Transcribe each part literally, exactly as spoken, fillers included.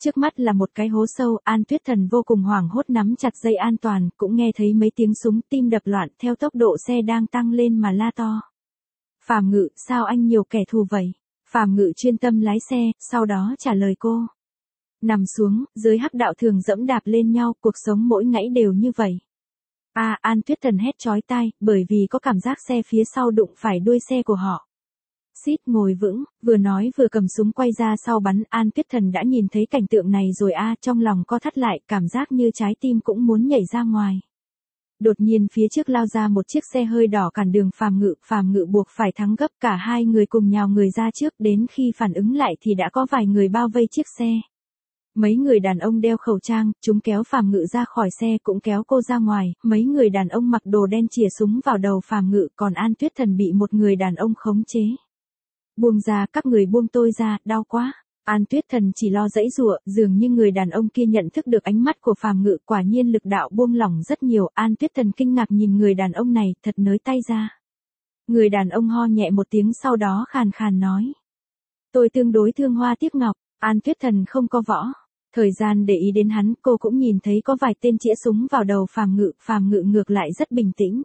Trước mắt là một cái hố sâu, An Tuyết Thần vô cùng hoảng hốt nắm chặt dây an toàn, cũng nghe thấy mấy tiếng súng, tim đập loạn, theo tốc độ xe đang tăng lên mà la to. Phàm Ngự, sao anh nhiều kẻ thù vậy? Phàm Ngự chuyên tâm lái xe, sau đó trả lời cô. Nằm xuống, dưới hắc đạo thường dẫm đạp lên nhau, cuộc sống mỗi ngãy đều như vậy. À, An Tuyết Thần hét chói tai, bởi vì có cảm giác xe phía sau đụng phải đuôi xe của họ. Xít, ngồi vững, vừa nói vừa cầm súng quay ra sau bắn. An Tuyết Thần đã nhìn thấy cảnh tượng này rồi a, à, trong lòng co thắt lại, cảm giác như trái tim cũng muốn nhảy ra ngoài. Đột nhiên phía trước lao ra một chiếc xe hơi đỏ cản đường Phàm Ngự, Phàm Ngự buộc phải thắng gấp, cả hai người cùng nhào người ra trước, đến khi phản ứng lại thì đã có vài người bao vây chiếc xe. Mấy người đàn ông đeo khẩu trang, chúng kéo Phàm Ngự ra khỏi xe cũng kéo cô ra ngoài, mấy người đàn ông mặc đồ đen chìa súng vào đầu Phàm Ngự, còn An Tuyết Thần bị một người đàn ông khống chế. Buông ra, các người buông tôi ra, đau quá. An Tuyết Thần chỉ lo giãy giụa, dường như người đàn ông kia nhận thức được ánh mắt của Phàm Ngự, quả nhiên lực đạo buông lỏng rất nhiều. An Tuyết Thần kinh ngạc nhìn người đàn ông này, thật nới tay ra. Người đàn ông ho nhẹ một tiếng sau đó khàn khàn nói. Tôi tương đối thương hoa tiếc ngọc. An Tuyết Thần không có võ. Thời gian để ý đến hắn, cô cũng nhìn thấy có vài tên chĩa súng vào đầu Phàm Ngự, Phàm Ngự ngược lại rất bình tĩnh.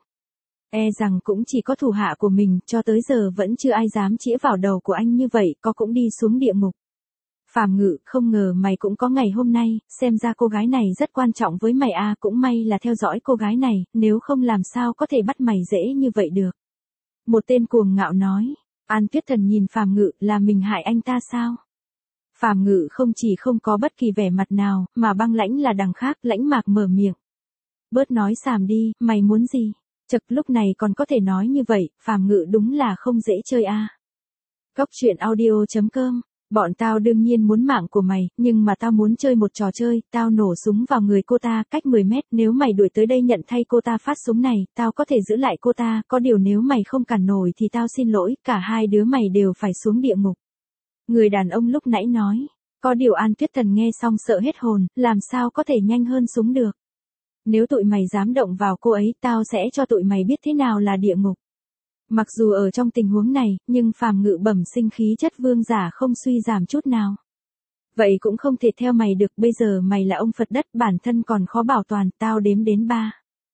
E rằng cũng chỉ có thủ hạ của mình, cho tới giờ vẫn chưa ai dám chĩa vào đầu của anh như vậy, có cũng đi xuống địa ngục. Phàm Ngự, không ngờ mày cũng có ngày hôm nay, xem ra cô gái này rất quan trọng với mày à, cũng may là theo dõi cô gái này, nếu không làm sao có thể bắt mày dễ như vậy được. Một tên cuồng ngạo nói. An Tuyết Thần nhìn Phàm Ngự, là mình hại anh ta sao? Phàm Ngự không chỉ không có bất kỳ vẻ mặt nào, mà băng lãnh là đằng khác, lãnh mạc mở miệng. Bớt nói xàm đi, mày muốn gì? Chật, lúc này còn có thể nói như vậy, Phàm Ngự đúng là không dễ chơi a. À. Góc truyện audio chấm com. Bọn tao đương nhiên muốn mạng của mày, nhưng mà tao muốn chơi một trò chơi, tao nổ súng vào người cô ta, cách mười mét, nếu mày đuổi tới đây nhận thay cô ta phát súng này, tao có thể giữ lại cô ta, có điều nếu mày không cản nổi thì tao xin lỗi, cả hai đứa mày đều phải xuống địa ngục. Người đàn ông lúc nãy nói, có điều An Tuyết Thần nghe xong sợ hết hồn, làm sao có thể nhanh hơn súng được. Nếu tụi mày dám động vào cô ấy, tao sẽ cho tụi mày biết thế nào là địa ngục. Mặc dù ở trong tình huống này, nhưng Phàm Ngự bẩm sinh khí chất vương giả không suy giảm chút nào. Vậy cũng không thể theo mày được, bây giờ mày là ông Phật đất, bản thân còn khó bảo toàn, tao đếm đến ba.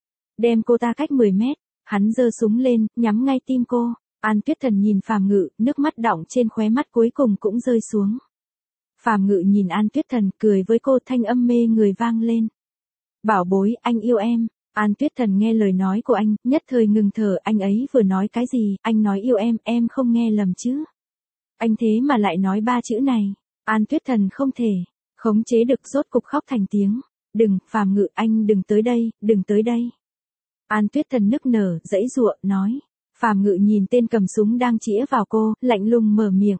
Đem cô ta cách mười mét, hắn giơ súng lên, nhắm ngay tim cô. An Tuyết Thần nhìn Phàm Ngự, nước mắt đọng trên khóe mắt cuối cùng cũng rơi xuống. Phàm Ngự nhìn An Tuyết Thần, cười với cô, thanh âm mê người vang lên. Bảo bối, anh yêu em. An Tuyết Thần nghe lời nói của anh, nhất thời ngừng thở, anh ấy vừa nói cái gì, anh nói yêu em, em không nghe lầm chứ. Anh thế mà lại nói ba chữ này. An Tuyết Thần không thể khống chế được, rốt cục khóc thành tiếng. Đừng, Phàm Ngự, anh đừng tới đây, đừng tới đây. An Tuyết Thần nức nở, giãy giụa, nói. Phàm Ngự nhìn tên cầm súng đang chĩa vào cô, lạnh lùng mở miệng.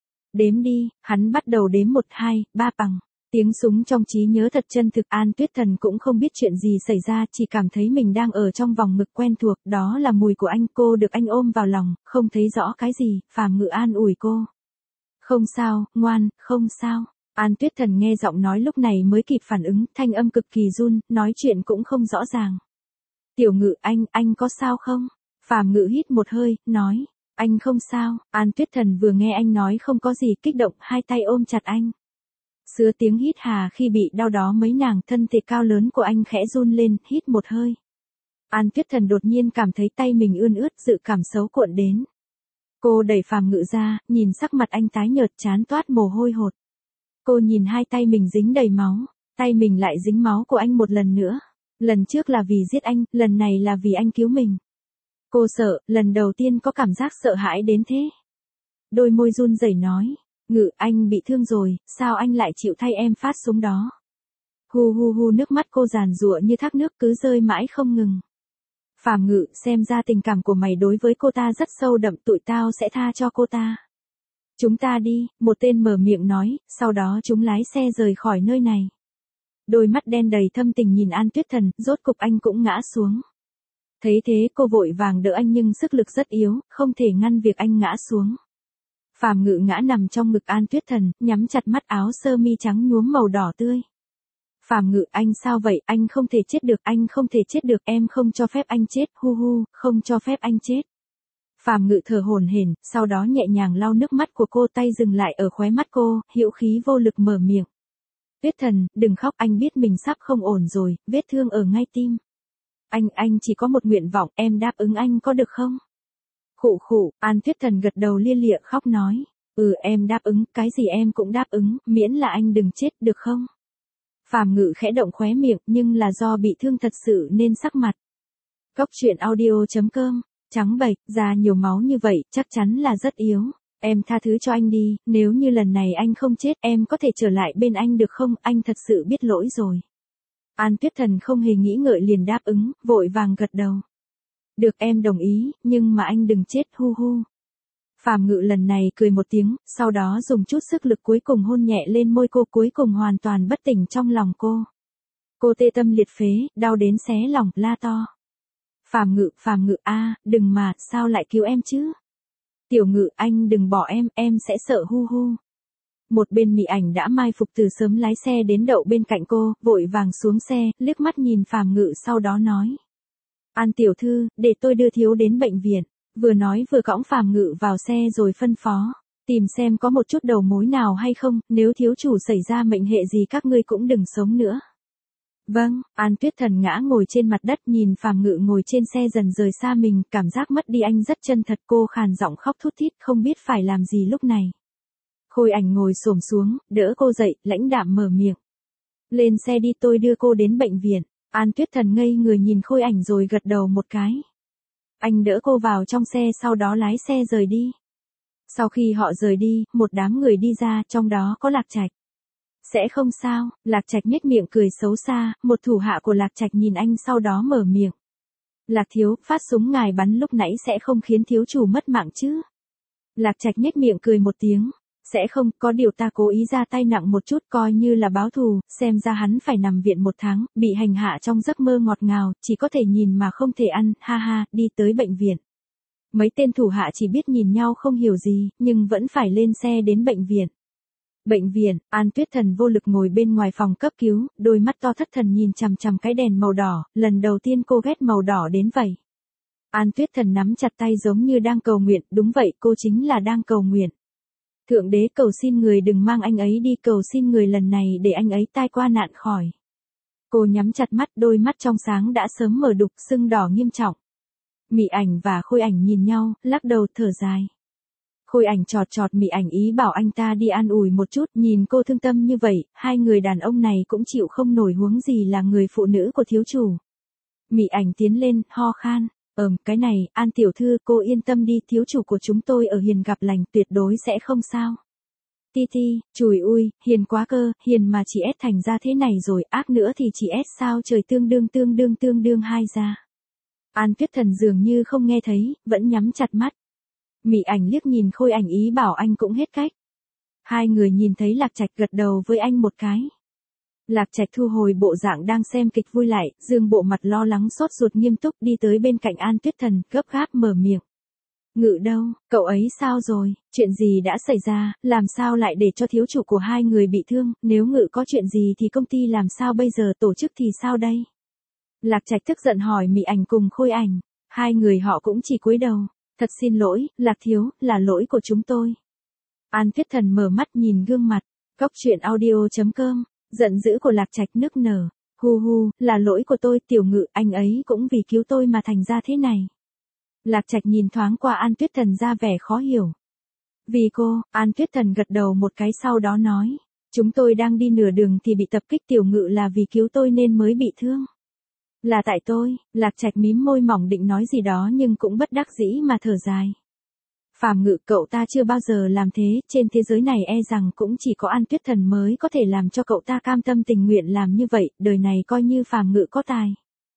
Đếm đi, hắn bắt đầu đếm một, hai, ba bằng. Tiếng súng trong trí nhớ thật chân thực. An Tuyết Thần cũng không biết chuyện gì xảy ra, chỉ cảm thấy mình đang ở trong vòng ngực quen thuộc, đó là mùi của anh, cô được anh ôm vào lòng, không thấy rõ cái gì, Phàm Ngự an ủi cô. Không sao, ngoan, không sao. An Tuyết Thần nghe giọng nói lúc này mới kịp phản ứng, thanh âm cực kỳ run, nói chuyện cũng không rõ ràng. Tiểu Ngự, anh, anh có sao không? Phàm Ngự hít một hơi, nói, anh không sao. An Tuyết Thần vừa nghe anh nói không có gì, kích động, hai tay ôm chặt anh. Sứa tiếng hít hà khi bị đau đó, mấy nàng thân thể cao lớn của anh khẽ run lên, hít một hơi. An Tuyết Thần đột nhiên cảm thấy tay mình ươn ướt, dự cảm xấu cuộn đến. Cô đẩy Phàm Ngự ra, nhìn sắc mặt anh tái nhợt, trán toát mồ hôi hột. Cô nhìn hai tay mình dính đầy máu, tay mình lại dính máu của anh một lần nữa. Lần trước là vì giết anh, lần này là vì anh cứu mình. Cô sợ, lần đầu tiên có cảm giác sợ hãi đến thế. Đôi môi run rẩy nói. Ngự, anh bị thương rồi, sao anh lại chịu thay em phát súng đó? Hu hu hu, nước mắt cô giàn giụa như thác nước cứ rơi mãi không ngừng. Phàm Ngự, xem ra tình cảm của mày đối với cô ta rất sâu đậm, tụi tao sẽ tha cho cô ta. Chúng ta đi, một tên mở miệng nói, sau đó chúng lái xe rời khỏi nơi này. Đôi mắt đen đầy thâm tình nhìn An Tuyết Thần, rốt cục anh cũng ngã xuống. Thấy thế cô vội vàng đỡ anh nhưng sức lực rất yếu, không thể ngăn việc anh ngã xuống. Phàm Ngự ngã nằm trong ngực An Tuyết Thần, nhắm chặt mắt, áo sơ mi trắng nhuốm màu đỏ tươi. Phàm Ngự, anh sao vậy, anh không thể chết được, anh không thể chết được, em không cho phép anh chết, hu hu, không cho phép anh chết. Phàm Ngự thở hổn hển, sau đó nhẹ nhàng lau nước mắt của cô, tay dừng lại ở khóe mắt cô, hữu khí vô lực mở miệng. Tuyết Thần, đừng khóc, anh biết mình sắp không ổn rồi, vết thương ở ngay tim. Anh, anh chỉ có một nguyện vọng, em đáp ứng anh có được không? Khụ khụ, An Tuyết Thần gật đầu lia lịa khóc nói. Ừ em đáp ứng, cái gì em cũng đáp ứng, miễn là anh đừng chết, được không? Phàm Ngự khẽ động khóe miệng, nhưng là do bị thương thật sự nên sắc mặt. Cốc truyện audio chấm com, trắng bệch, da nhiều máu như vậy, chắc chắn là rất yếu. Em tha thứ cho anh đi, nếu như lần này anh không chết, em có thể trở lại bên anh được không, anh thật sự biết lỗi rồi. An Tuyết Thần không hề nghĩ ngợi liền đáp ứng, vội vàng gật đầu. Được em đồng ý, nhưng mà anh đừng chết, hu hu. Phàm Ngự lần này cười một tiếng, sau đó dùng chút sức lực cuối cùng hôn nhẹ lên môi cô, cuối cùng hoàn toàn bất tỉnh trong lòng cô. Cô tê tâm liệt phế, đau đến xé lòng, la to. Phàm Ngự, Phàm Ngự a, đừng mà, sao lại cứu em chứ? Tiểu Ngự, anh đừng bỏ em, em sẽ sợ hu hu. Một bên Mị Ảnh đã mai phục từ sớm lái xe đến đậu bên cạnh cô, vội vàng xuống xe, liếc mắt nhìn Phàm Ngự sau đó nói. An tiểu thư, để tôi đưa thiếu đến bệnh viện. Vừa nói vừa cõng Phàm Ngự vào xe rồi phân phó. Tìm xem có một chút đầu mối nào hay không, nếu thiếu chủ xảy ra mệnh hệ gì các ngươi cũng đừng sống nữa. Vâng, An Tuyết Thần ngã ngồi trên mặt đất nhìn Phàm Ngự ngồi trên xe dần rời xa mình, cảm giác mất đi anh rất chân thật, cô khàn giọng khóc thút thít không biết phải làm gì lúc này. Khôi Ảnh ngồi xổm xuống, đỡ cô dậy, lãnh đạm mở miệng. Lên xe đi, tôi đưa cô đến bệnh viện. An Tuyết Thần ngây người nhìn Khôi Ảnh rồi gật đầu một cái. Anh đỡ cô vào trong xe sau đó lái xe rời đi. Sau khi họ rời đi, một đám người đi ra, trong đó có Lạc Trạch. Sẽ không sao, Lạc Trạch nhếch miệng cười xấu xa, một thủ hạ của Lạc Trạch nhìn anh sau đó mở miệng. Lạc thiếu, phát súng ngài bắn lúc nãy sẽ không khiến thiếu chủ mất mạng chứ? Lạc Trạch nhếch miệng cười một tiếng. Sẽ không, có điều ta cố ý ra tay nặng một chút coi như là báo thù, xem ra hắn phải nằm viện một tháng, bị hành hạ trong giấc mơ ngọt ngào, chỉ có thể nhìn mà không thể ăn, ha ha, đi tới bệnh viện. Mấy tên thủ hạ chỉ biết nhìn nhau không hiểu gì, nhưng vẫn phải lên xe đến bệnh viện. Bệnh viện, An Tuyết Thần vô lực ngồi bên ngoài phòng cấp cứu, đôi mắt to thất thần nhìn chằm chằm cái đèn màu đỏ, lần đầu tiên cô ghét màu đỏ đến vậy. An Tuyết Thần nắm chặt tay giống như đang cầu nguyện, đúng vậy, cô chính là đang cầu nguyện. Thượng đế cầu xin người đừng mang anh ấy đi, cầu xin người lần này để anh ấy tai qua nạn khỏi. Cô nhắm chặt mắt, đôi mắt trong sáng đã sớm mở đục, sưng đỏ nghiêm trọng. Mị Ảnh và Khôi Ảnh nhìn nhau, lắc đầu thở dài. Khôi Ảnh chọt chọt Mị Ảnh ý bảo anh ta đi an ủi một chút, nhìn cô thương tâm như vậy, hai người đàn ông này cũng chịu không nổi huống gì là người phụ nữ của thiếu chủ. Mị Ảnh tiến lên, ho khan. Ừm, cái này, An tiểu thư, cô yên tâm đi, thiếu chủ của chúng tôi ở Hiền gặp lành, tuyệt đối sẽ không sao. Ti ti, chùi ui, Hiền quá cơ, Hiền mà chỉ ép thành ra thế này rồi, ác nữa thì chỉ ép sao trời tương đương tương đương tương đương hai ra. An Tuyết Thần dường như không nghe thấy, vẫn nhắm chặt mắt. Mị Ảnh liếc nhìn Khôi Ảnh ý bảo anh cũng hết cách. Hai người nhìn thấy Lạc Trạch gật đầu với anh một cái. Lạc Trạch thu hồi bộ dạng đang xem kịch vui lại, dương bộ mặt lo lắng sốt ruột nghiêm túc đi tới bên cạnh An Tuyết Thần, gấp gáp mở miệng. Ngự đâu, cậu ấy sao rồi, chuyện gì đã xảy ra, làm sao lại để cho thiếu chủ của hai người bị thương, nếu Ngự có chuyện gì thì công ty làm sao bây giờ, tổ chức thì sao đây? Lạc Trạch tức giận hỏi Mị Ảnh cùng Khôi Ảnh, hai người họ cũng chỉ cúi đầu, thật xin lỗi, Lạc thiếu, là lỗi của chúng tôi. An Tuyết Thần mở mắt nhìn gương mặt, cốc truyện audio chấm com. Giận dữ của Lạc Trạch nức nở, hu hu, là lỗi của tôi, Tiểu Ngự, anh ấy cũng vì cứu tôi mà thành ra thế này. Lạc Trạch nhìn thoáng qua An Tuyết Thần ra vẻ khó hiểu. Vì cô, An Tuyết Thần gật đầu một cái sau đó nói, chúng tôi đang đi nửa đường thì bị tập kích, Tiểu Ngự là vì cứu tôi nên mới bị thương. Là tại tôi, Lạc Trạch mím môi mỏng định nói gì đó nhưng cũng bất đắc dĩ mà thở dài. Phàm Ngự, cậu ta chưa bao giờ làm thế, trên thế giới này e rằng cũng chỉ có An Tuyết Thần mới có thể làm cho cậu ta cam tâm tình nguyện làm như vậy, đời này coi như Phàm Ngự có tài.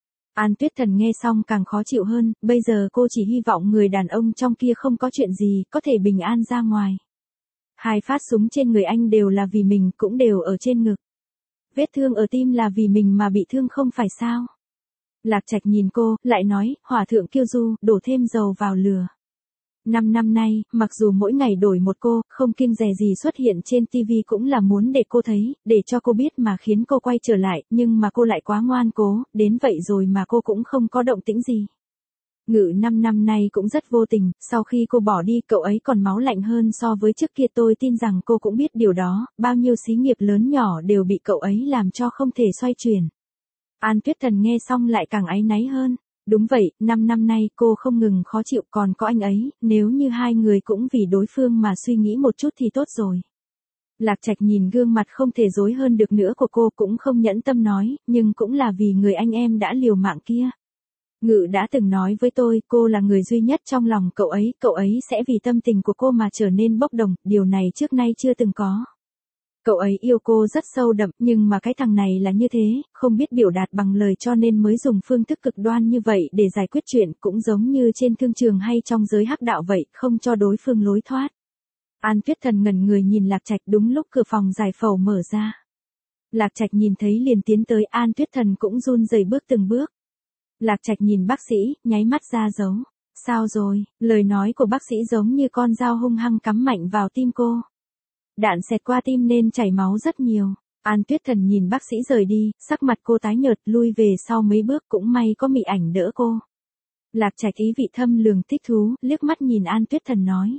An Tuyết Thần nghe xong càng khó chịu hơn, bây giờ cô chỉ hy vọng người đàn ông trong kia không có chuyện gì, có thể bình an ra ngoài. Hai phát súng trên người anh đều là vì mình, cũng đều ở trên ngực. Vết thương ở tim là vì mình mà bị thương không phải sao? Lạc Trạch nhìn cô, lại nói, Hòa thượng Kiêu Du, đổ thêm dầu vào lửa. Năm năm nay, mặc dù mỗi ngày đổi một cô, không kiêng dè gì xuất hiện trên ti vi cũng là muốn để cô thấy, để cho cô biết mà khiến cô quay trở lại, nhưng mà cô lại quá ngoan cố, đến vậy rồi mà cô cũng không có động tĩnh gì. Ngự năm năm nay cũng rất vô tình, sau khi cô bỏ đi cậu ấy còn máu lạnh hơn so với trước kia, tôi tin rằng cô cũng biết điều đó, bao nhiêu xí nghiệp lớn nhỏ đều bị cậu ấy làm cho không thể xoay chuyển. An Tuyết Thần nghe xong lại càng áy náy hơn. Đúng vậy, năm năm nay cô không ngừng khó chịu, còn có anh ấy, nếu như hai người cũng vì đối phương mà suy nghĩ một chút thì tốt rồi. Lạc Trạch nhìn gương mặt không thể dối hơn được nữa của cô cũng không nhẫn tâm nói, nhưng cũng là vì người anh em đã liều mạng kia. Ngự đã từng nói với tôi, cô là người duy nhất trong lòng cậu ấy, cậu ấy sẽ vì tâm tình của cô mà trở nên bốc đồng, điều này trước nay chưa từng có. Cậu ấy yêu cô rất sâu đậm, nhưng mà cái thằng này là như thế, không biết biểu đạt bằng lời cho nên mới dùng phương thức cực đoan như vậy để giải quyết chuyện, cũng giống như trên thương trường hay trong giới hắc đạo vậy, không cho đối phương lối thoát. An Tuyết Thần ngẩn người nhìn Lạc Trạch, đúng lúc cửa phòng giải phẫu mở ra. Lạc Trạch nhìn thấy liền tiến tới, An Tuyết Thần cũng run rẩy bước từng bước. Lạc Trạch nhìn bác sĩ, nháy mắt ra dấu. Sao rồi? Lời nói của bác sĩ giống như con dao hung hăng cắm mạnh vào tim cô. Đạn xẹt qua tim nên chảy máu rất nhiều. An Tuyết Thần nhìn bác sĩ rời đi, sắc mặt cô tái nhợt, lui về sau mấy bước, cũng may có Mị Ảnh đỡ cô. Lạc Trạch ý vị thâm lường thích thú, liếc mắt nhìn An Tuyết Thần nói.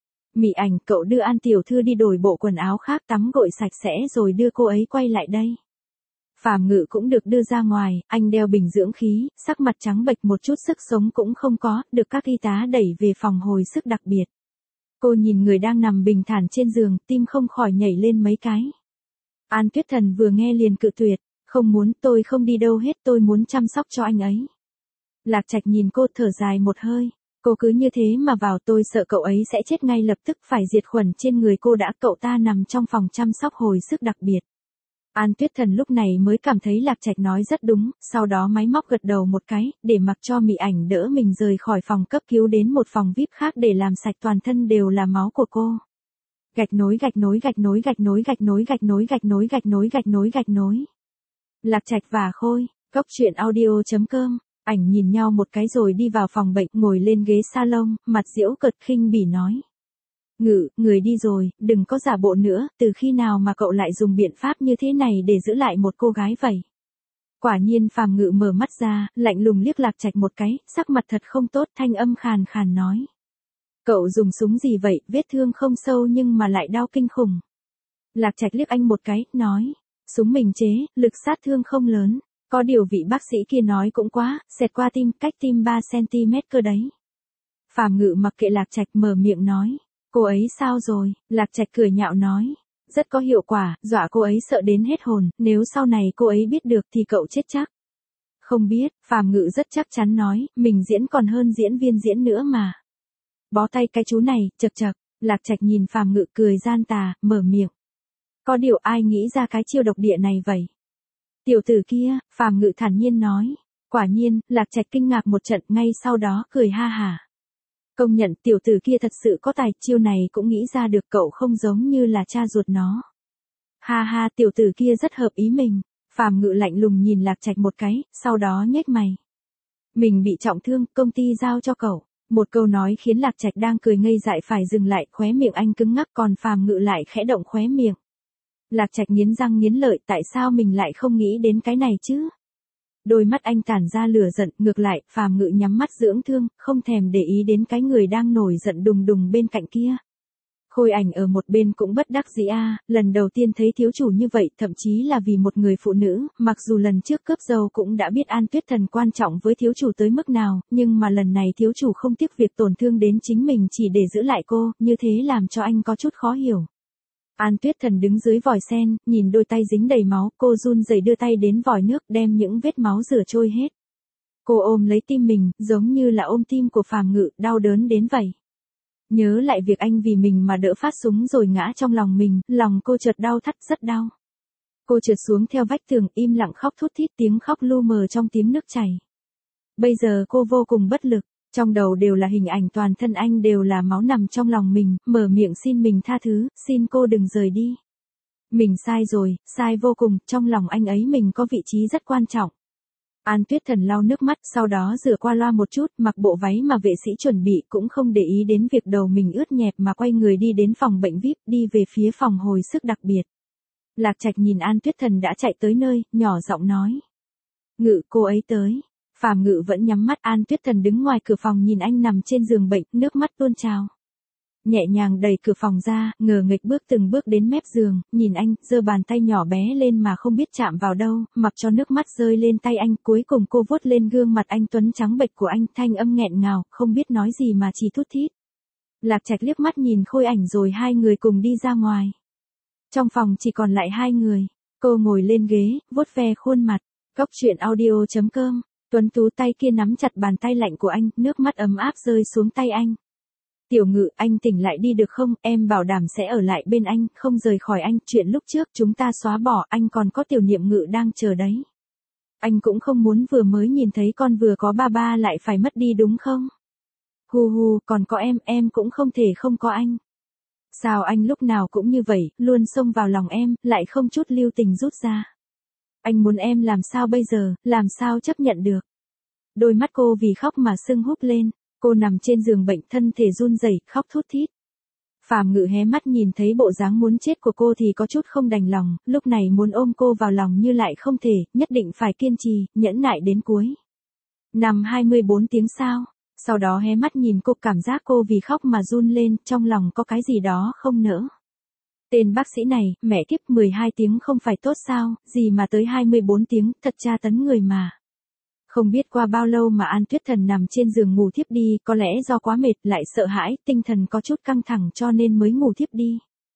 Mị Ảnh, cậu đưa An tiểu thư đi đổi bộ quần áo khác, tắm gội sạch sẽ rồi đưa cô ấy quay lại đây. Phàm Ngự cũng được đưa ra ngoài, anh đeo bình dưỡng khí, sắc mặt trắng bệch, một chút sức sống cũng không có, được các y tá đẩy về phòng hồi sức đặc biệt. Cô nhìn người đang nằm bình thản trên giường, tim không khỏi nhảy lên mấy cái. An Tuyết Thần vừa nghe liền cự tuyệt, không muốn, tôi không đi đâu hết, tôi muốn chăm sóc cho anh ấy. Lạc Trạch nhìn cô thở dài một hơi, cô cứ như thế mà vào, tôi sợ cậu ấy sẽ chết ngay lập tức, phải diệt khuẩn trên người cô đã, cậu ta nằm trong phòng chăm sóc hồi sức đặc biệt. An Tuyết Thần lúc này mới cảm thấy Lạc Trạch nói rất đúng, sau đó máy móc gật đầu một cái, để mặc cho Mị Ảnh đỡ mình rời khỏi phòng cấp cứu đến một phòng vi ai pi khác để làm sạch toàn thân đều là máu của cô. Gạch nối gạch nối gạch nối gạch nối gạch nối gạch nối gạch nối gạch nối gạch nối gạch nối. Lạc Trạch và Khôi, Cốc Truyện Audio chấm com, ảnh nhìn nhau một cái rồi đi vào phòng bệnh, ngồi lên ghế salon, mặt giễu cợt khinh bỉ nói. Ngự, người đi rồi, đừng có giả bộ nữa, từ khi nào mà cậu lại dùng biện pháp như thế này để giữ lại một cô gái vậy? Quả nhiên Phàm Ngự mở mắt ra, lạnh lùng liếc Lạc Trạch một cái, sắc mặt thật không tốt, thanh âm khàn khàn nói. Cậu dùng súng gì vậy, vết thương không sâu nhưng mà lại đau kinh khủng. Lạc Trạch liếc anh một cái, nói. Súng mình chế, lực sát thương không lớn, có điều vị bác sĩ kia nói cũng quá, xẹt qua tim, cách tim ba xăng-ti-mét cơ đấy. Phàm Ngự mặc kệ Lạc Trạch, mở miệng nói. Cô ấy sao rồi? Lạc Trạch cười nhạo nói. Rất có hiệu quả, dọa cô ấy sợ đến hết hồn, nếu sau này cô ấy biết được thì cậu chết chắc. Không biết, Phàm Ngự rất chắc chắn nói, mình diễn còn hơn diễn viên diễn nữa mà. Bó tay cái chú này, chật chật, Lạc Trạch nhìn Phàm Ngự cười gian tà, mở miệng. Có điều ai nghĩ ra cái chiêu độc địa này vậy? Tiểu tử kia, Phàm Ngự thản nhiên nói. Quả nhiên, Lạc Trạch kinh ngạc một trận, ngay sau đó cười ha hả. Công nhận tiểu tử kia thật sự có tài, chiêu này cũng nghĩ ra được, cậu không giống như là cha ruột nó. Ha ha, tiểu tử kia rất hợp ý mình. Phàm Ngự lạnh lùng nhìn Lạc Trạch một cái, sau đó nhếch mày. Mình bị trọng thương, công ty giao cho cậu. Một câu nói khiến Lạc Trạch đang cười ngây dại phải dừng lại, khóe miệng anh cứng ngắc, còn Phàm Ngự lại khẽ động khóe miệng. Lạc Trạch nghiến răng nghiến lợi, tại sao mình lại không nghĩ đến cái này chứ? Đôi mắt anh tản ra lửa giận, ngược lại, Phàm Ngự nhắm mắt dưỡng thương, không thèm để ý đến cái người đang nổi giận đùng đùng bên cạnh kia. Khôi Ảnh ở một bên cũng bất đắc dĩ a, lần đầu tiên thấy thiếu chủ như vậy, thậm chí là vì một người phụ nữ, mặc dù lần trước cướp dâu cũng đã biết An Tuyết Thần quan trọng với thiếu chủ tới mức nào, nhưng mà lần này thiếu chủ không tiếc việc tổn thương đến chính mình chỉ để giữ lại cô, như thế làm cho anh có chút khó hiểu. An Tuyết Thần đứng dưới vòi sen, nhìn đôi tay dính đầy máu, cô run rẩy đưa tay đến vòi nước, đem những vết máu rửa trôi hết. Cô ôm lấy tim mình, giống như là ôm tim của Phàm Ngự, đau đớn đến vậy. Nhớ lại việc anh vì mình mà đỡ phát súng rồi ngã trong lòng mình, lòng cô chợt đau thắt, rất đau. Cô trượt xuống theo vách tường, im lặng khóc thút thít, tiếng khóc lu mờ trong tiếng nước chảy. Bây giờ cô vô cùng bất lực, trong đầu đều là hình ảnh toàn thân anh đều là máu nằm trong lòng mình, mở miệng xin mình tha thứ, xin cô đừng rời đi. Mình sai rồi, sai vô cùng, trong lòng anh ấy mình có vị trí rất quan trọng. An Tuyết Thần lau nước mắt, sau đó rửa qua loa một chút, mặc bộ váy mà vệ sĩ chuẩn bị, cũng không để ý đến việc đầu mình ướt nhẹp mà quay người đi đến phòng bệnh vi ai pi, đi về phía phòng hồi sức đặc biệt. Lạc Trạch nhìn An Tuyết Thần đã chạy tới nơi, nhỏ giọng nói. Ngự, cô ấy tới. Phàm Ngự vẫn nhắm mắt, An Tuyết Thần đứng ngoài cửa phòng nhìn anh nằm trên giường bệnh, nước mắt tuôn trào. Nhẹ nhàng đẩy cửa phòng ra, ngờ nghịch bước từng bước đến mép giường, nhìn anh, giơ bàn tay nhỏ bé lên mà không biết chạm vào đâu, mặc cho nước mắt rơi lên tay anh, cuối cùng cô vuốt lên gương mặt anh tuấn trắng bệch của anh, thanh âm nghẹn ngào, không biết nói gì mà chỉ thút thít. Lạc Trạch liếc mắt nhìn Khôi Ảnh rồi hai người cùng đi ra ngoài. Trong phòng chỉ còn lại hai người, cô ngồi lên ghế, vuốt ve khuôn mặt. Cốc truyện audio chấm com, tuấn tú tay kia nắm chặt bàn tay lạnh của anh, nước mắt ấm áp rơi xuống tay anh. Tiểu Ngự, anh tỉnh lại đi được không, em bảo đảm sẽ ở lại bên anh, không rời khỏi anh, chuyện lúc trước chúng ta xóa bỏ, anh còn có Tiểu Niệm Ngự đang chờ đấy. Anh cũng không muốn vừa mới nhìn thấy con vừa có ba ba lại phải mất đi đúng không? Hu hu, còn có em, em cũng không thể không có anh. Sao anh lúc nào cũng như vậy, luôn xông vào lòng em, lại không chút lưu tình rút ra. Anh muốn em làm sao bây giờ, làm sao chấp nhận được. Đôi mắt cô vì khóc mà sưng húp lên, cô nằm trên giường bệnh thân thể run rẩy, khóc thút thít. Phàm Ngự hé mắt nhìn thấy bộ dáng muốn chết của cô thì có chút không đành lòng, lúc này muốn ôm cô vào lòng như lại không thể, nhất định phải kiên trì, nhẫn nại đến cuối. Nằm hai mươi bốn tiếng sao, sau đó hé mắt nhìn cô, cảm giác cô vì khóc mà run lên, trong lòng có cái gì đó không nỡ. Tên bác sĩ này, mẹ kiếp, mười hai tiếng không phải tốt sao, gì mà tới hai mươi bốn tiếng, thật tra tấn người mà. Không biết qua bao lâu mà An Tuyết Thần nằm trên giường ngủ thiếp đi, có lẽ do quá mệt lại sợ hãi, tinh thần có chút căng thẳng cho nên mới ngủ thiếp đi.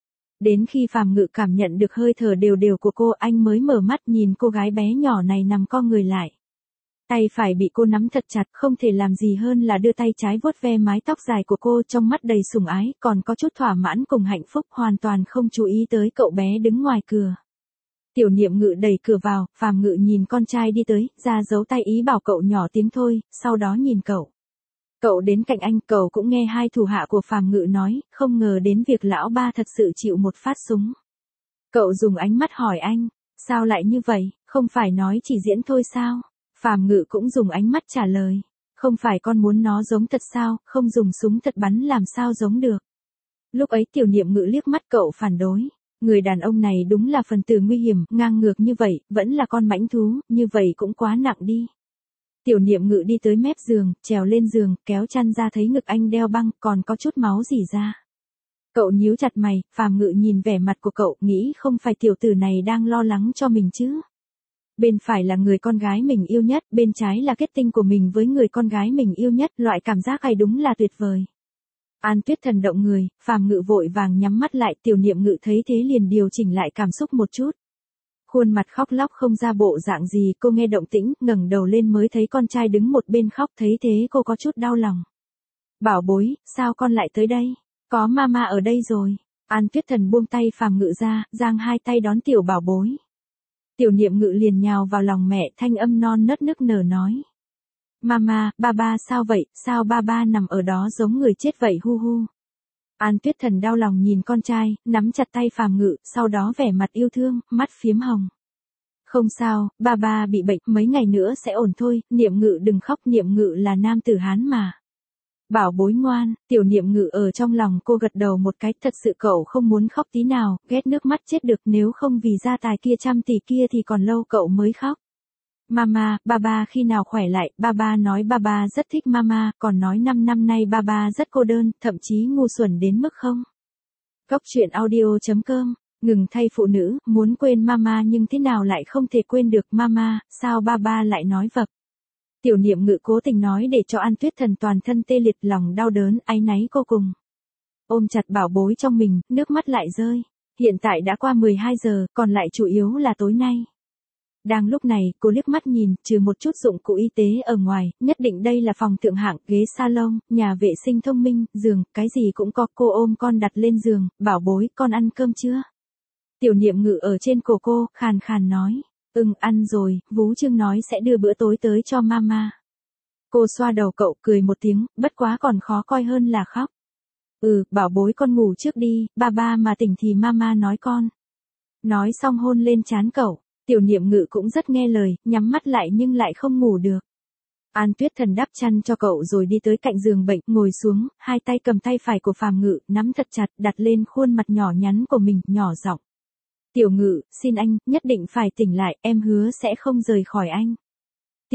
Đến khi Phàm Ngự cảm nhận được hơi thở đều đều của cô, anh mới mở mắt nhìn cô gái bé nhỏ này nằm co người lại. Tay phải bị cô nắm thật chặt, không thể làm gì hơn là đưa tay trái vuốt ve mái tóc dài của cô, trong mắt đầy sủng ái, còn có chút thỏa mãn cùng hạnh phúc, hoàn toàn không chú ý tới cậu bé đứng ngoài cửa. Tiểu Niệm Ngự đẩy cửa vào, Phàm Ngự nhìn con trai đi tới, ra dấu tay ý bảo cậu nhỏ tiếng thôi, sau đó nhìn cậu. Cậu đến cạnh anh, cậu cũng nghe hai thủ hạ của Phàm Ngự nói, không ngờ đến việc lão ba thật sự chịu một phát súng. Cậu dùng ánh mắt hỏi anh, sao lại như vậy, không phải nói chỉ diễn thôi sao? Phàm Ngự cũng dùng ánh mắt trả lời, không phải con muốn nó giống thật sao, không dùng súng thật bắn làm sao giống được. Lúc ấy Tiểu Niệm Ngự liếc mắt cậu phản đối. Người đàn ông này đúng là phần tử nguy hiểm, ngang ngược như vậy, vẫn là con mãnh thú, như vậy cũng quá nặng đi. Tiểu Niệm Ngự đi tới mép giường, trèo lên giường, kéo chăn ra thấy ngực anh đeo băng, còn có chút máu rỉ ra. Cậu nhíu chặt mày, Phàm Ngự nhìn vẻ mặt của cậu, nghĩ không phải tiểu tử này đang lo lắng cho mình chứ. Bên phải là người con gái mình yêu nhất, bên trái là kết tinh của mình với người con gái mình yêu nhất, loại cảm giác này đúng là tuyệt vời. An Tuyết Thần động người, Phàm Ngự vội vàng nhắm mắt lại, Tiểu Niệm Ngự thấy thế liền điều chỉnh lại cảm xúc một chút. Khuôn mặt khóc lóc không ra bộ dạng gì, cô nghe động tĩnh, ngẩng đầu lên mới thấy con trai đứng một bên khóc, thấy thế cô có chút đau lòng. Bảo bối, sao con lại tới đây? Có mama ở đây rồi. An Tuyết Thần buông tay Phàm Ngự ra, giang hai tay đón tiểu bảo bối. Tiểu Niệm Ngự liền nhào vào lòng mẹ, thanh âm non nớt nức nở nói. Mama, ba ba sao vậy, sao ba ba nằm ở đó giống người chết vậy hu hu. An Tuyết Thần đau lòng nhìn con trai, nắm chặt tay Phàm Ngự, sau đó vẻ mặt yêu thương, mắt phiếm hồng. Không sao, ba ba bị bệnh, mấy ngày nữa sẽ ổn thôi, Niệm Ngự đừng khóc, Niệm Ngự là nam tử Hán mà. Bảo bối ngoan, Tiểu Niệm Ngự ở trong lòng cô gật đầu một cái, thật sự cậu không muốn khóc tí nào, ghét nước mắt chết được, nếu không vì gia tài kia trăm tỷ kia thì còn lâu cậu mới khóc. Mama, ba ba khi nào khỏe lại, ba ba nói ba ba rất thích mama, còn nói năm năm nay ba ba rất cô đơn, thậm chí ngu xuẩn đến mức không. Cốc truyện audio chấm com, ngừng thay phụ nữ, muốn quên mama nhưng thế nào lại không thể quên được mama, sao ba ba lại nói vập. Tiểu Niệm Ngự cố tình nói để cho An Tuyết Thần toàn thân tê liệt, lòng đau đớn, áy náy cô cùng. Ôm chặt bảo bối trong mình, nước mắt lại rơi. Hiện tại đã qua mười hai giờ, còn lại chủ yếu là tối nay. Đang lúc này, cô liếc mắt nhìn, trừ một chút dụng cụ y tế ở ngoài, nhất định đây là phòng thượng hạng, ghế salon, nhà vệ sinh thông minh, giường, cái gì cũng có. Cô ôm con đặt lên giường, bảo bối, con ăn cơm chưa? Tiểu Niệm Ngự ở trên cổ cô, khàn khàn nói. Ừm, ăn rồi, Vú Trương nói sẽ đưa bữa tối tới cho mama. Cô xoa đầu cậu, cười một tiếng, bất quá còn khó coi hơn là khóc. Ừ, bảo bối con ngủ trước đi, ba ba mà tỉnh thì mama nói con. Nói xong hôn lên trán cậu, Tiểu Niệm Ngự cũng rất nghe lời, nhắm mắt lại nhưng lại không ngủ được. An Tuyết Thần đắp chăn cho cậu rồi đi tới cạnh giường bệnh, ngồi xuống, hai tay cầm tay phải của Phàm Ngự, nắm thật chặt, đặt lên khuôn mặt nhỏ nhắn của mình, nhỏ giọng. Tiểu Ngự, xin anh, nhất định phải tỉnh lại, em hứa sẽ không rời khỏi anh.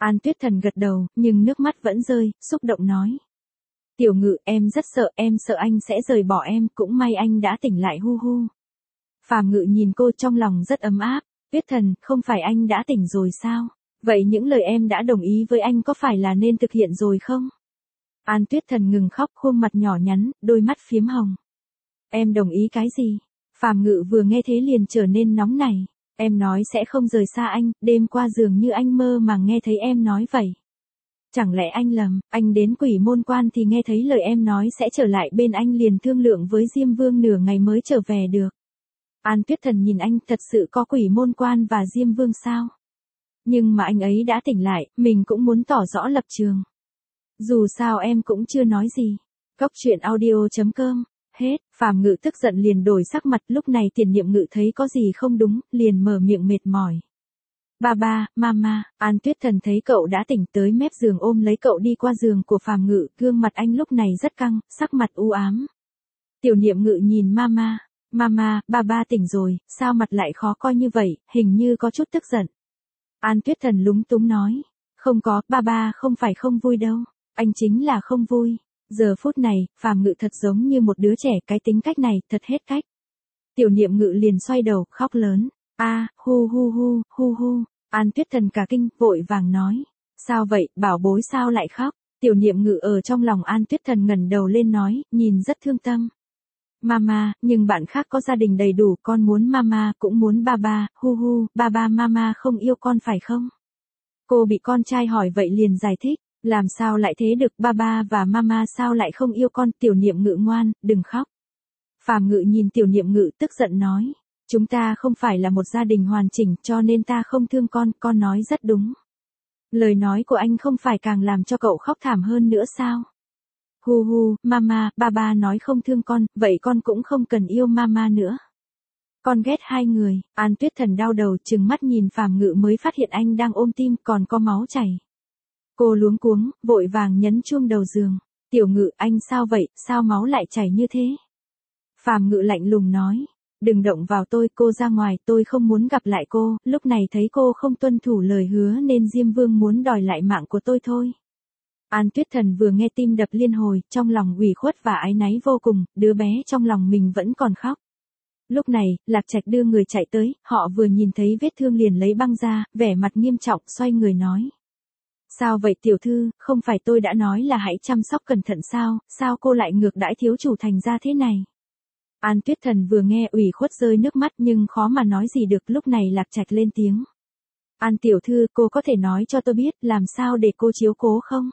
An Tuyết Thần gật đầu, nhưng nước mắt vẫn rơi, xúc động nói. Tiểu Ngự, em rất sợ, em sợ anh sẽ rời bỏ em, cũng may anh đã tỉnh lại hu hu. Phàm Ngự nhìn cô trong lòng rất ấm áp. Tuyết Thần, không phải anh đã tỉnh rồi sao? Vậy những lời em đã đồng ý với anh có phải là nên thực hiện rồi không? An Tuyết Thần ngừng khóc, khuôn mặt nhỏ nhắn, đôi mắt phiếm hồng. Em đồng ý cái gì? Phàm Ngự vừa nghe thế liền trở nên nóng nảy. Em nói sẽ không rời xa anh, đêm qua dường như anh mơ màng nghe thấy em nói vậy. Chẳng lẽ anh lầm, anh đến Quỷ Môn Quan thì nghe thấy lời em nói sẽ trở lại bên anh liền thương lượng với Diêm Vương nửa ngày mới trở về được. An Tuyết Thần nhìn anh, thật sự có Quỷ Môn Quan và Diêm Vương sao? Nhưng mà anh ấy đã tỉnh lại, mình cũng muốn tỏ rõ lập trường. Dù sao em cũng chưa nói gì. Cốc truyện audio chấm com. Hết, Phàm Ngự tức giận liền đổi sắc mặt, lúc này Tiền Niệm Ngự thấy có gì không đúng, liền mở miệng mệt mỏi. Ba ba, mama, An Tuyết Thần thấy cậu đã tỉnh tới mép giường ôm lấy cậu đi qua giường của Phàm Ngự, gương mặt anh lúc này rất căng, sắc mặt u ám. Tiểu Niệm Ngự nhìn mama, mama, ba ba tỉnh rồi, sao mặt lại khó coi như vậy, hình như có chút tức giận. An Tuyết Thần lúng túng nói, không có, ba ba không phải không vui đâu, anh chính là không vui. Giờ phút này, Phàm Ngự thật giống như một đứa trẻ, cái tính cách này, thật hết cách. Tiểu Niệm Ngự liền xoay đầu, khóc lớn. A, hu hu hu, hu hu. An Tuyết Thần cả kinh, vội vàng nói. Sao vậy, bảo bối sao lại khóc? Tiểu Niệm Ngự ở trong lòng An Tuyết Thần ngẩng đầu lên nói, nhìn rất thương tâm. Mama, nhưng bạn khác có gia đình đầy đủ, con muốn mama, cũng muốn ba ba, hu hu, ba ba mama không yêu con phải không? Cô bị con trai hỏi vậy liền giải thích. Làm sao lại thế được, ba ba và mama sao lại không yêu con? Tiểu Niệm Ngự ngoan, đừng khóc. Phàm Ngự nhìn Tiểu Niệm Ngự tức giận nói. Chúng ta không phải là một gia đình hoàn chỉnh cho nên ta không thương con, con nói rất đúng. Lời nói của anh không phải càng làm cho cậu khóc thảm hơn nữa sao? Hu hu, mama, ba ba nói không thương con, vậy con cũng không cần yêu mama nữa. Con ghét hai người. An Tuyết Thần đau đầu trừng mắt nhìn Phàm Ngự mới phát hiện anh đang ôm tim còn có máu chảy. Cô luống cuống, vội vàng nhấn chuông đầu giường. Tiểu Ngự, anh sao vậy, sao máu lại chảy như thế? Phàm Ngự lạnh lùng nói. Đừng động vào tôi, cô ra ngoài, tôi không muốn gặp lại cô. Lúc này thấy cô không tuân thủ lời hứa nên Diêm Vương muốn đòi lại mạng của tôi thôi. An Tuyết Thần vừa nghe tim đập liên hồi, trong lòng ủy khuất và áy náy vô cùng, đứa bé trong lòng mình vẫn còn khóc. Lúc này, Lạc Trạch đưa người chạy tới, họ vừa nhìn thấy vết thương liền lấy băng ra, vẻ mặt nghiêm trọng, xoay người nói. Sao vậy tiểu thư, không phải tôi đã nói là hãy chăm sóc cẩn thận sao, sao cô lại ngược đãi thiếu chủ thành ra thế này? An Tuyết Thần vừa nghe ủy khuất rơi nước mắt nhưng khó mà nói gì được, lúc này Lạc Trạch lên tiếng. An tiểu thư, cô có thể nói cho tôi biết làm sao để cô chiếu cố không?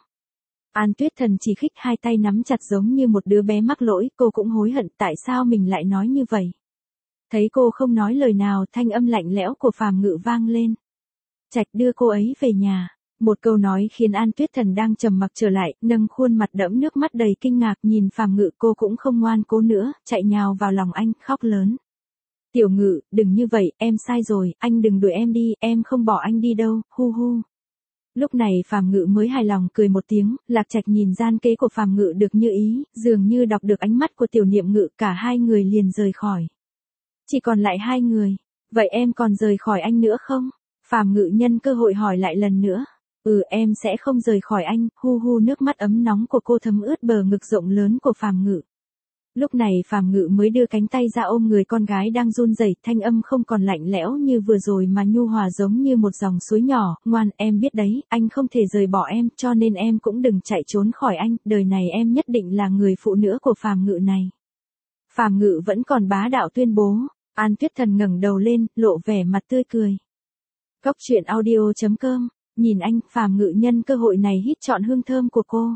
An Tuyết Thần chỉ khích hai tay nắm chặt giống như một đứa bé mắc lỗi, cô cũng hối hận tại sao mình lại nói như vậy. Thấy cô không nói lời nào, thanh âm lạnh lẽo của Phàm Ngự vang lên. Trạch đưa cô ấy về nhà. Một câu nói khiến An Tuyết Thần đang trầm mặc trở lại, nâng khuôn mặt đẫm nước mắt đầy kinh ngạc nhìn Phàm Ngự, cô cũng không ngoan cố nữa, chạy nhào vào lòng anh, khóc lớn. Tiểu Ngự, đừng như vậy, em sai rồi, anh đừng đuổi em đi, em không bỏ anh đi đâu, hu hu. Lúc này Phàm Ngự mới hài lòng cười một tiếng, Lạc Trạch nhìn gian kế của Phàm Ngự được như ý, dường như đọc được ánh mắt của Tiểu Niệm Ngự, cả hai người liền rời khỏi. Chỉ còn lại hai người, vậy em còn rời khỏi anh nữa không? Phàm Ngự nhân cơ hội hỏi lại lần nữa. Ừ, em sẽ không rời khỏi anh, hu hu, nước mắt ấm nóng của cô thấm ướt bờ ngực rộng lớn của Phàm Ngự. Lúc này Phàm Ngự mới đưa cánh tay ra ôm người con gái đang run rẩy, thanh âm không còn lạnh lẽo như vừa rồi mà nhu hòa giống như một dòng suối nhỏ, ngoan, em biết đấy, anh không thể rời bỏ em, cho nên em cũng đừng chạy trốn khỏi anh, đời này em nhất định là người phụ nữ của Phàm Ngự này. Phàm Ngự vẫn còn bá đạo tuyên bố. An Tuyết Thần ngẩng đầu lên, lộ vẻ mặt tươi cười. Cốc truyện audio chấm com. Nhìn anh, Phàm Ngự nhân cơ hội này hít trọn hương thơm của cô.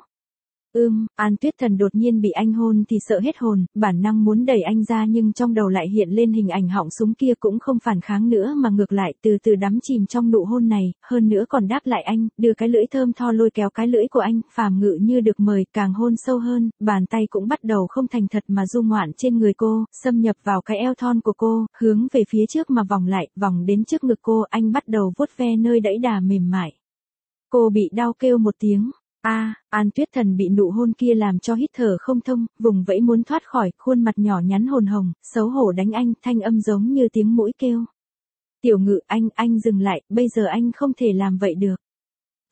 Ưm, An Tuyết Thần đột nhiên bị anh hôn thì sợ hết hồn, bản năng muốn đẩy anh ra nhưng trong đầu lại hiện lên hình ảnh họng súng kia, cũng không phản kháng nữa mà ngược lại từ từ đắm chìm trong nụ hôn này, hơn nữa còn đáp lại anh, đưa cái lưỡi thơm tho lôi kéo cái lưỡi của anh, Phàm Ngự như được mời, càng hôn sâu hơn, bàn tay cũng bắt đầu không thành thật mà du ngoạn trên người cô, xâm nhập vào cái eo thon của cô, hướng về phía trước mà vòng lại, vòng đến trước ngực cô, anh bắt đầu vuốt ve nơi đẫy đà mềm mại. Cô bị đau kêu một tiếng. A, à, An Tuyết Thần bị nụ hôn kia làm cho hít thở không thông, vùng vẫy muốn thoát khỏi, khuôn mặt nhỏ nhắn hồn hồng, xấu hổ đánh anh, thanh âm giống như tiếng mũi kêu. Tiểu Ngự, anh, anh dừng lại, bây giờ anh không thể làm vậy được.